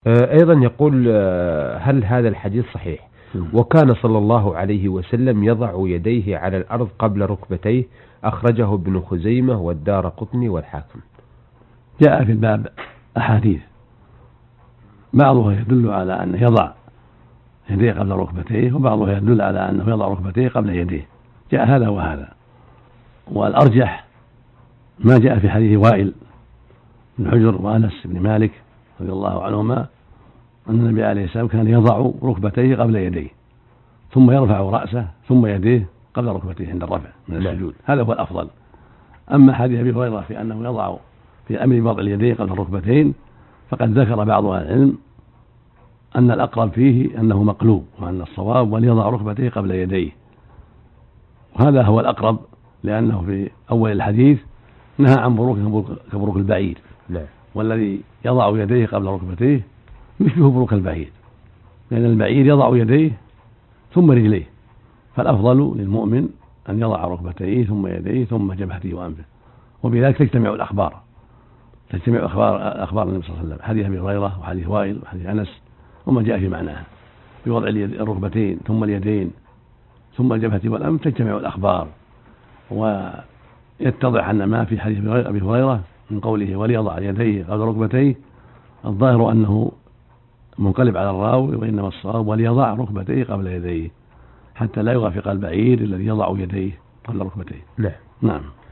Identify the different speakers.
Speaker 1: أيضا يقول هل هذا الحديث صحيح؟ وكان صلى الله عليه وسلم يضع يديه على الأرض قبل ركبتيه، أخرجه ابن خزيمة والدارقطني والحاكم.
Speaker 2: جاء في الباب أحاديث بعضها يدل على أنه يضع يديه قبل ركبتيه، وبعضها يدل على أنه يضع ركبتيه قبل يديه، جاء هذا وهذا. والأرجح ما جاء في حديث وائل بن حجر وأنس بن مالك رضي الله عنهما أن النبي عليه السلام كان يضع ركبتيه قبل يديه، ثم يرفع رأسه ثم يديه قبل ركبتيه عند الرفع من السجود، هذا هو الأفضل. أما حديث أبي هريرة في أنه يضع في أمر وضع اليدين قبل الركبتين فقد ذكر بعض أهل العلم أن الأقرب فيه أنه مقلوب، وأن الصواب وليضع ركبتيه قبل يديه، وهذا هو الأقرب، لأنه في أول الحديث نهى عن بروك كبروك البعير، والذي يضع يديه قبل ركبتيه يشبه بروك البعير، لأن البعير يضع يديه ثم رجليه، فالأفضل للمؤمن أن يضع ركبتيه ثم يديه ثم جبهته وأنفه، وبذلك تجتمع الأخبار النبي صلى الله عليه وسلم، حديث أبي هريرة وحديث وائل وحديث أنس وما جاء في معناها بوضع الركبتين ثم اليدين ثم الجبهة والأنف، تجتمع الأخبار، ويتضح أن ما في حديث أبي هريرة من قوله وليضع يديه قبل ركبتيه الظاهر أنه منقلب على الراوي، وإنما الصواب وليضع ركبتيه قبل يديه، حتى لا يوافق البعير الذي يضع يديه قبل ركبتيه.
Speaker 1: نعم.